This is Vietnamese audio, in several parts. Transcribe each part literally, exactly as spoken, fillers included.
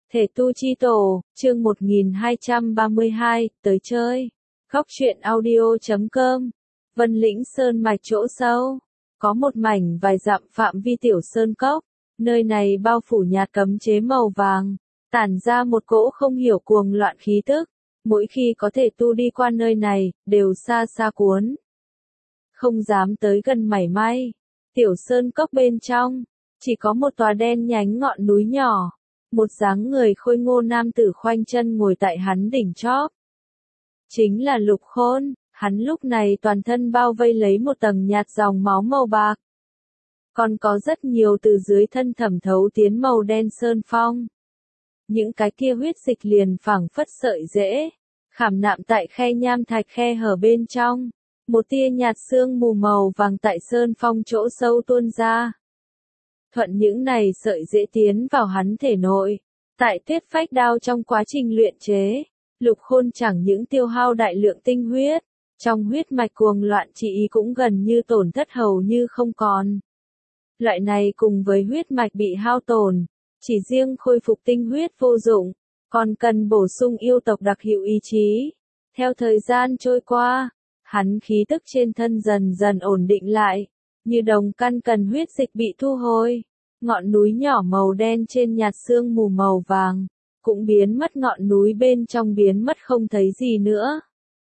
Thể tu chi tổ, chương một nghìn hai trăm ba mươi hai, tới chơi. Góc truyện audio chấm com. Vân Lĩnh Sơn mạch chỗ sâu. Có một mảnh vài dặm phạm vi tiểu sơn cốc. Nơi này bao phủ nhạt cấm chế màu vàng. Tản ra một cỗ không hiểu cuồng loạn khí tức. Mỗi khi có thể tu đi qua nơi này, đều xa xa cuốn. Không dám tới gần mảy may. Tiểu sơn cốc bên trong, chỉ có một tòa đen nhánh ngọn núi nhỏ. Một dáng người khôi ngô nam tử khoanh chân ngồi tại hắn đỉnh chóp. Chính là Lục Khôn, hắn lúc này toàn thân bao vây lấy một tầng nhạt dòng máu màu bạc. Còn có rất nhiều từ dưới thân thẩm thấu tiến màu đen sơn phong. Những cái kia huyết dịch liền phảng phất sợi rễ, khảm nạm tại khe nham thạch khe hở bên trong. Một tia nhạt sương mù màu vàng tại sơn phong chỗ sâu tuôn ra. Thuận những này sợi dễ tiến vào hắn thể nội. Tại tuyết phách đao trong quá trình luyện chế, Lục Khôn chẳng những tiêu hao đại lượng tinh huyết, trong huyết mạch cuồng loạn trị ý cũng gần như tổn thất hầu như không còn. Loại này cùng với huyết mạch bị hao tổn, chỉ riêng khôi phục tinh huyết vô dụng, còn cần bổ sung yêu tộc đặc hữu ý chí. Theo thời gian trôi qua, hắn khí tức trên thân dần dần ổn định lại. Như đồng căn cần huyết dịch bị thu hồi, ngọn núi nhỏ màu đen trên nhạt sương mù màu vàng, cũng biến mất, ngọn núi bên trong biến mất không thấy gì nữa.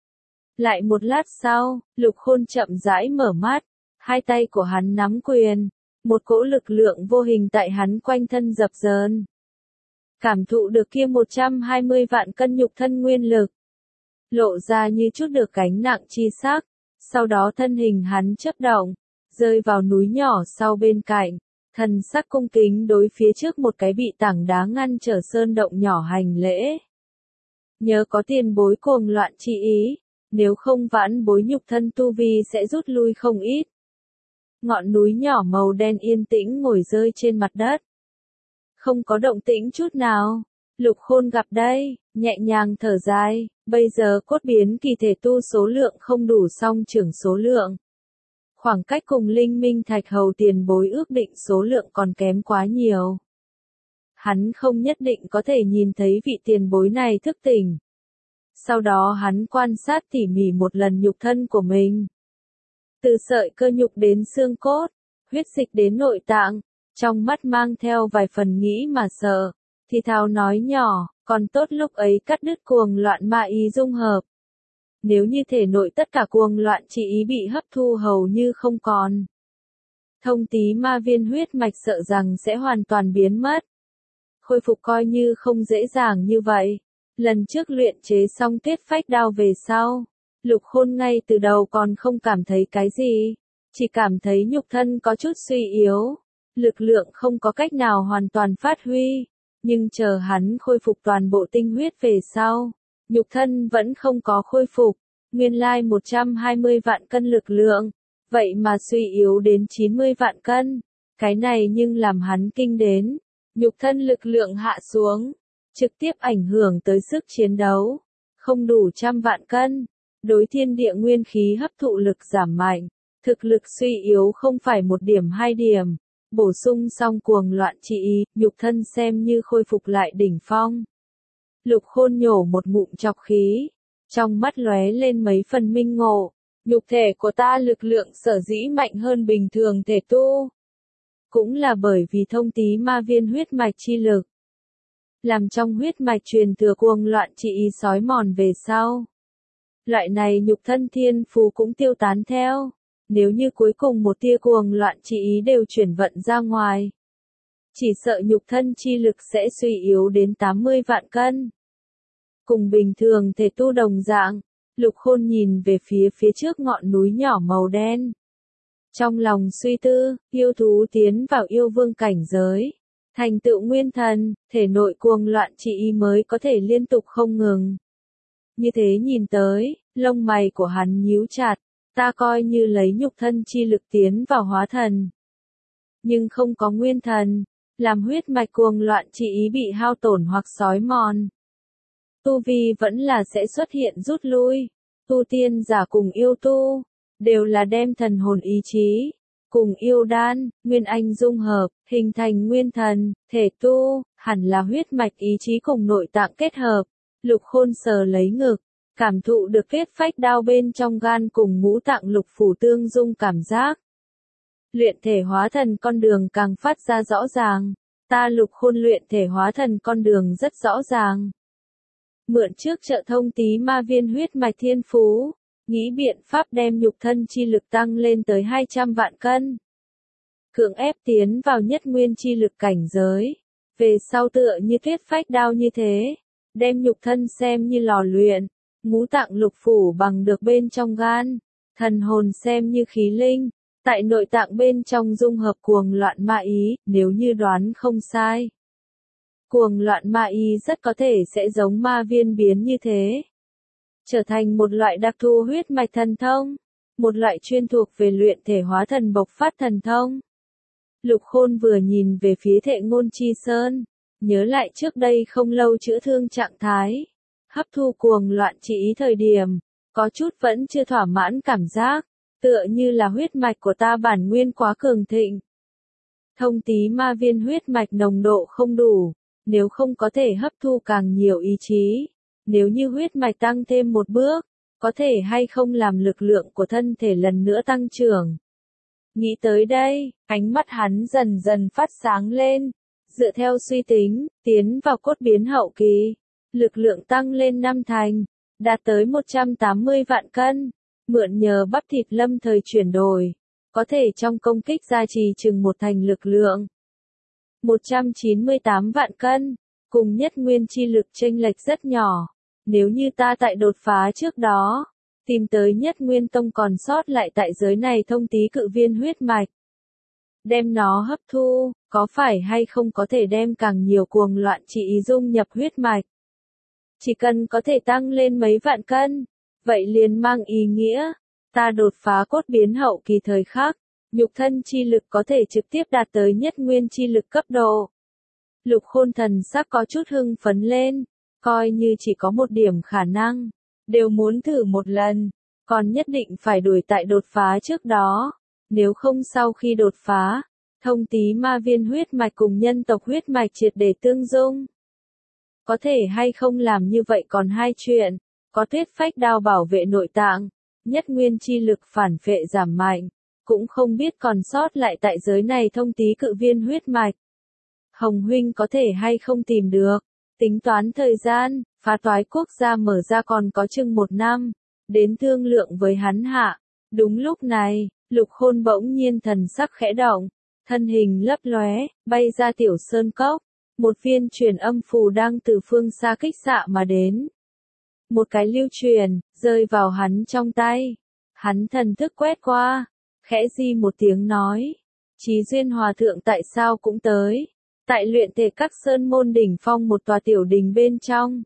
Lại một lát sau, Lục Khôn chậm rãi mở mắt, hai tay của hắn nắm quyền, một cỗ lực lượng vô hình tại hắn quanh thân dập dờn. Cảm thụ được kia một trăm hai mươi vạn cân nhục thân nguyên lực, lộ ra như chút được gánh nặng chi sắc, sau đó thân hình hắn chớp động, rơi vào núi nhỏ sau bên cạnh, thần sắc cung kính đối phía trước một cái bị tảng đá ngăn trở sơn động nhỏ hành lễ. Nhớ có tiền bối cuồng loạn chi ý, nếu không vãn bối nhục thân tu vi sẽ rút lui không ít. Ngọn núi nhỏ màu đen yên tĩnh ngồi rơi trên mặt đất. Không có động tĩnh chút nào. Lục Khôn gặp đây, nhẹ nhàng thở dài, bây giờ cốt biến kỳ thể tu số lượng không đủ song trưởng số lượng. Khoảng cách cùng linh minh thạch hầu tiền bối ước định số lượng còn kém quá nhiều. Hắn không nhất định có thể nhìn thấy vị tiền bối này thức tỉnh. Sau đó hắn quan sát tỉ mỉ một lần nhục thân của mình. Từ sợi cơ nhục đến xương cốt, huyết dịch đến nội tạng, trong mắt mang theo vài phần nghĩ mà sợ, thì thào nói nhỏ, còn tốt lúc ấy cắt đứt cuồng loạn ma ý dung hợp. Nếu như thể nội tất cả cuồng loạn trị ý bị hấp thu hầu như không còn. Thông tí ma viên huyết mạch sợ rằng sẽ hoàn toàn biến mất. Khôi phục coi như không dễ dàng như vậy. Lần trước luyện chế xong tuyết phách đao về sau, Lục Khôn ngay từ đầu còn không cảm thấy cái gì, chỉ cảm thấy nhục thân có chút suy yếu, lực lượng không có cách nào hoàn toàn phát huy, nhưng chờ hắn khôi phục toàn bộ tinh huyết về sau, nhục thân vẫn không có khôi phục, nguyên lai một trăm hai mươi vạn cân lực lượng, vậy mà suy yếu đến chín mươi vạn cân, cái này nhưng làm hắn kinh đến, nhục thân lực lượng hạ xuống, trực tiếp ảnh hưởng tới sức chiến đấu, không đủ trăm vạn cân, đối thiên địa nguyên khí hấp thụ lực giảm mạnh, thực lực suy yếu không phải một điểm hai điểm, bổ sung xong cuồng loạn trị ý, nhục thân xem như khôi phục lại đỉnh phong. Lục Khôn nhổ một ngụm trọc khí, trong mắt lóe lên mấy phần minh ngộ, nhục thể của ta lực lượng sở dĩ mạnh hơn bình thường thể tu. Cũng là bởi vì thông tí ma viên huyết mạch chi lực. Làm trong huyết mạch truyền thừa cuồng loạn trị ý sói mòn về sau. Loại này nhục thân thiên phú cũng tiêu tán theo. Nếu như cuối cùng một tia cuồng loạn trị ý đều chuyển vận ra ngoài. Chỉ sợ nhục thân chi lực sẽ suy yếu đến tám mươi vạn cân. Cùng bình thường thể tu đồng dạng, Lục Khôn nhìn về phía phía trước ngọn núi nhỏ màu đen. Trong lòng suy tư, yêu thú tiến vào yêu vương cảnh giới. Thành tựu nguyên thần, thể nội cuồng loạn trị ý mới có thể liên tục không ngừng. Như thế nhìn tới, lông mày của hắn nhíu chặt, ta coi như lấy nhục thân chi lực tiến vào hóa thần. Nhưng không có nguyên thần, làm huyết mạch cuồng loạn trị ý bị hao tổn hoặc sói mòn. Tu vi vẫn là sẽ xuất hiện rút lui, tu tiên giả cùng yêu tu, đều là đem thần hồn ý chí, cùng yêu đan, nguyên anh dung hợp, hình thành nguyên thần, thể tu, hẳn là huyết mạch ý chí cùng nội tạng kết hợp. Lục Khôn sờ lấy ngực, cảm thụ được kết phách đao bên trong gan cùng ngũ tạng lục phủ tương dung cảm giác. Luyện thể hóa thần con đường càng phát ra rõ ràng, ta Lục Khôn luyện thể hóa thần con đường rất rõ ràng. Mượn trước trợ thông tí ma viên huyết mạch thiên phú, nghĩ biện pháp đem nhục thân chi lực tăng lên tới hai trăm vạn cân. Cưỡng ép tiến vào nhất nguyên chi lực cảnh giới, về sau tựa như tuyết phách đao như thế, đem nhục thân xem như lò luyện, ngũ tạng lục phủ bằng được bên trong gan, thần hồn xem như khí linh, tại nội tạng bên trong dung hợp cuồng loạn ma ý, nếu như đoán không sai. Cuồng loạn ma ý rất có thể sẽ giống ma viên biến như thế. Trở thành một loại đặc thù huyết mạch thần thông, một loại chuyên thuộc về luyện thể hóa thần bộc phát thần thông. Lục Khôn vừa nhìn về phía Thệ Ngôn Chi Sơn, nhớ lại trước đây không lâu chữa thương trạng thái, hấp thu cuồng loạn chỉ ý thời điểm, có chút vẫn chưa thỏa mãn cảm giác, tựa như là huyết mạch của ta bản nguyên quá cường thịnh. Thông tí ma viên huyết mạch nồng độ không đủ, nếu không có thể hấp thu càng nhiều ý chí, nếu như huyết mạch tăng thêm một bước, có thể hay không làm lực lượng của thân thể lần nữa tăng trưởng. Nghĩ tới đây, ánh mắt hắn dần dần phát sáng lên, dựa theo suy tính, tiến vào cốt biến hậu kỳ, lực lượng tăng lên năm thành, đạt tới một trăm tám mươi vạn cân, mượn nhờ bắp thịt lâm thời chuyển đổi, có thể trong công kích gia trì chừng một thành lực lượng. một trăm chín mươi tám vạn cân, cùng nhất nguyên chi lực chênh lệch rất nhỏ, nếu như ta tại đột phá trước đó, tìm tới nhất nguyên tông còn sót lại tại giới này thông tí cự viên huyết mạch. Đem nó hấp thu, có phải hay không có thể đem càng nhiều cuồng loạn chỉ ý dung nhập huyết mạch. Chỉ cần có thể tăng lên mấy vạn cân, vậy liền mang ý nghĩa, ta đột phá cốt biến hậu kỳ thời khắc, nhục thân chi lực có thể trực tiếp đạt tới nhất nguyên chi lực cấp độ. Lục Khôn thần sắc có chút hưng phấn lên, coi như chỉ có một điểm khả năng, đều muốn thử một lần, còn nhất định phải đuổi tại đột phá trước đó, nếu không sau khi đột phá, thông tí ma viên huyết mạch cùng nhân tộc huyết mạch triệt để tương dung. Có thể hay không làm như vậy còn hai chuyện, có tuyết phách đao bảo vệ nội tạng, nhất nguyên chi lực phản phệ giảm mạnh, cũng không biết còn sót lại tại giới này thông tí cự viên huyết mạch. Hồng huynh có thể hay không tìm được, tính toán thời gian, phá toái quốc gia mở ra còn có chừng một năm, đến thương lượng với hắn hạ. Đúng lúc này, Lục Khôn bỗng nhiên thần sắc khẽ động, thân hình lấp lóe, bay ra tiểu sơn cốc, một viên truyền âm phù đang từ phương xa kích xạ mà đến. Một cái lưu truyền, rơi vào hắn trong tay. Hắn thần thức quét qua, khẽ di một tiếng nói, Chí Duyên Hòa Thượng tại sao cũng tới, tại luyện thể các sơn môn đỉnh phong một tòa tiểu đình bên trong.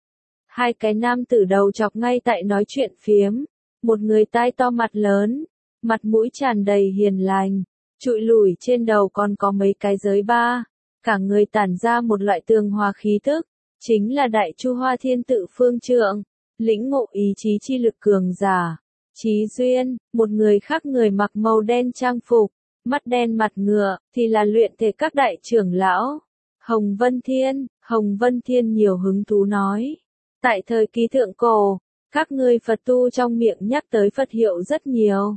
Hai cái nam tử đầu chọc ngay tại nói chuyện phiếm, một người tai to mặt lớn, mặt mũi tràn đầy hiền lành, trụi lủi trên đầu còn có mấy cái giới ba, cả người tản ra một loại tường hòa khí tức, chính là Đại Chu Hoa Thiên Tự Phương Trượng, lĩnh ngộ ý chí chi lực cường giả. Chí Duyên, một người khác người mặc màu đen trang phục, mắt đen mặt ngựa, thì là luyện thể các đại trưởng lão. Hồng Vân Thiên, Hồng Vân Thiên nhiều hứng thú nói. Tại thời kỳ thượng cổ, các ngươi Phật tu trong miệng nhắc tới Phật hiệu rất nhiều.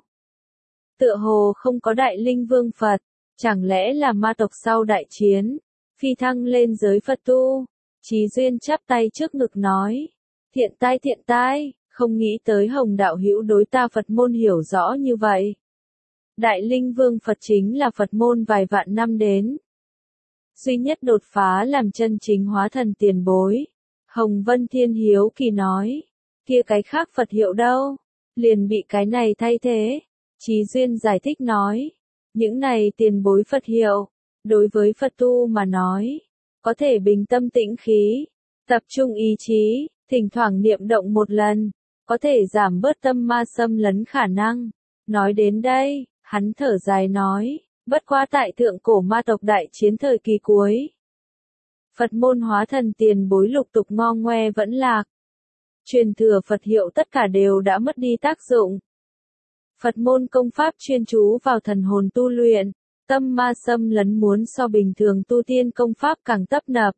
Tựa hồ không có đại linh vương Phật, chẳng lẽ là ma tộc sau đại chiến, phi thăng lên giới Phật tu. Chí Duyên chắp tay trước ngực nói, thiện tai thiện tai, không nghĩ tới Hồng đạo hữu đối ta Phật môn hiểu rõ như vậy. Đại linh vương Phật chính là Phật môn vài vạn năm đến. Duy nhất đột phá làm chân chính hóa thần tiền bối. Hồng Vân Thiên hiếu kỳ nói, kia cái khác Phật hiệu đâu, liền bị cái này thay thế. Chí Duyên giải thích nói, những này tiền bối Phật hiệu, đối với Phật tu mà nói, có thể bình tâm tĩnh khí, tập trung ý chí, thỉnh thoảng niệm động một lần, có thể giảm bớt tâm ma xâm lấn khả năng. Nói đến đây, hắn thở dài nói, bất quá tại thượng cổ ma tộc đại chiến thời kỳ cuối. Phật môn hóa thần tiền bối lục tục ngo ngoe vẫn lạc. Truyền thừa Phật hiệu tất cả đều đã mất đi tác dụng. Phật môn công pháp chuyên chú vào thần hồn tu luyện, tâm ma xâm lấn muốn so bình thường tu tiên công pháp càng tấp nập.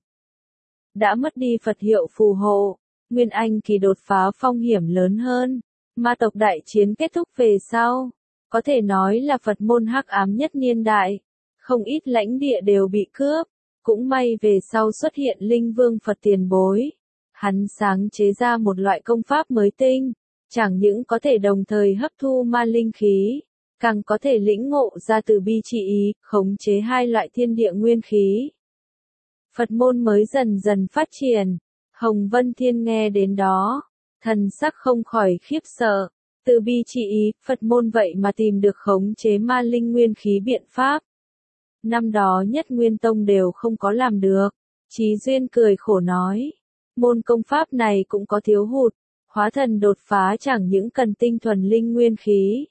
Đã mất đi Phật hiệu phù hộ, Nguyên Anh kỳ đột phá phong hiểm lớn hơn. Ma tộc đại chiến kết thúc về sau, có thể nói là Phật môn hắc ám nhất niên đại, không ít lãnh địa đều bị cướp, cũng may về sau xuất hiện Linh Vương Phật tiền bối. Hắn sáng chế ra một loại công pháp mới tinh, chẳng những có thể đồng thời hấp thu ma linh khí, càng có thể lĩnh ngộ ra từ bi trị ý, khống chế hai loại thiên địa nguyên khí. Phật môn mới dần dần phát triển, Hồng Vân Thiên nghe đến đó, thần sắc không khỏi khiếp sợ, từ bi trị ý, Phật môn vậy mà tìm được khống chế ma linh nguyên khí biện pháp. Năm đó Nhất Nguyên Tông đều không có làm được, Chí Duyên cười khổ nói, môn công pháp này cũng có thiếu hụt, hóa thần đột phá chẳng những cần tinh thuần linh nguyên khí,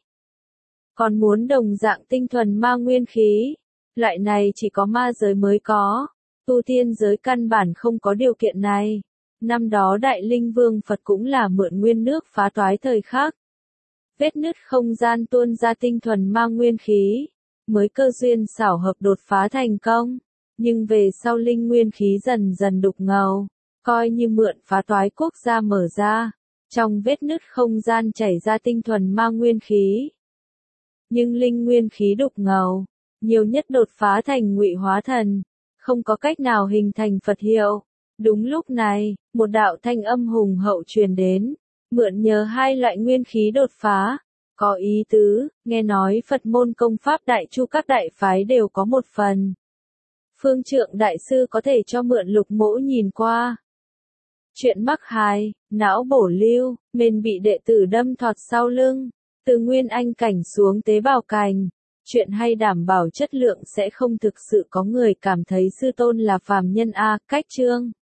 còn muốn đồng dạng tinh thuần ma nguyên khí, loại này chỉ có ma giới mới có, tu tiên giới căn bản không có điều kiện này. Năm đó Đại Linh Vương Phật cũng là mượn nguyên nước phá toái thời khắc, vết nứt không gian tuôn ra tinh thuần ma nguyên khí, mới cơ duyên xảo hợp đột phá thành công, nhưng về sau linh nguyên khí dần dần đục ngầu, coi như mượn phá toái quốc gia mở ra, trong vết nứt không gian chảy ra tinh thuần ma nguyên khí. Nhưng linh nguyên khí đục ngầu, nhiều nhất đột phá thành ngụy hóa thần, không có cách nào hình thành Phật hiệu. Đúng lúc này, một đạo thanh âm hùng hậu truyền đến, mượn nhờ hai loại nguyên khí đột phá, có ý tứ, nghe nói Phật môn công pháp đại chu các đại phái đều có một phần. Phương Trượng đại sư có thể cho mượn Lục Mỗ nhìn qua. Chuyện mắc hài, não bổ lưu, mền bị đệ tử đâm thọt sau lưng, từ nguyên anh cảnh xuống tế bào cành. Chuyện hay đảm bảo chất lượng sẽ không thực sự có người cảm thấy sư tôn là phàm nhân a, cách chương.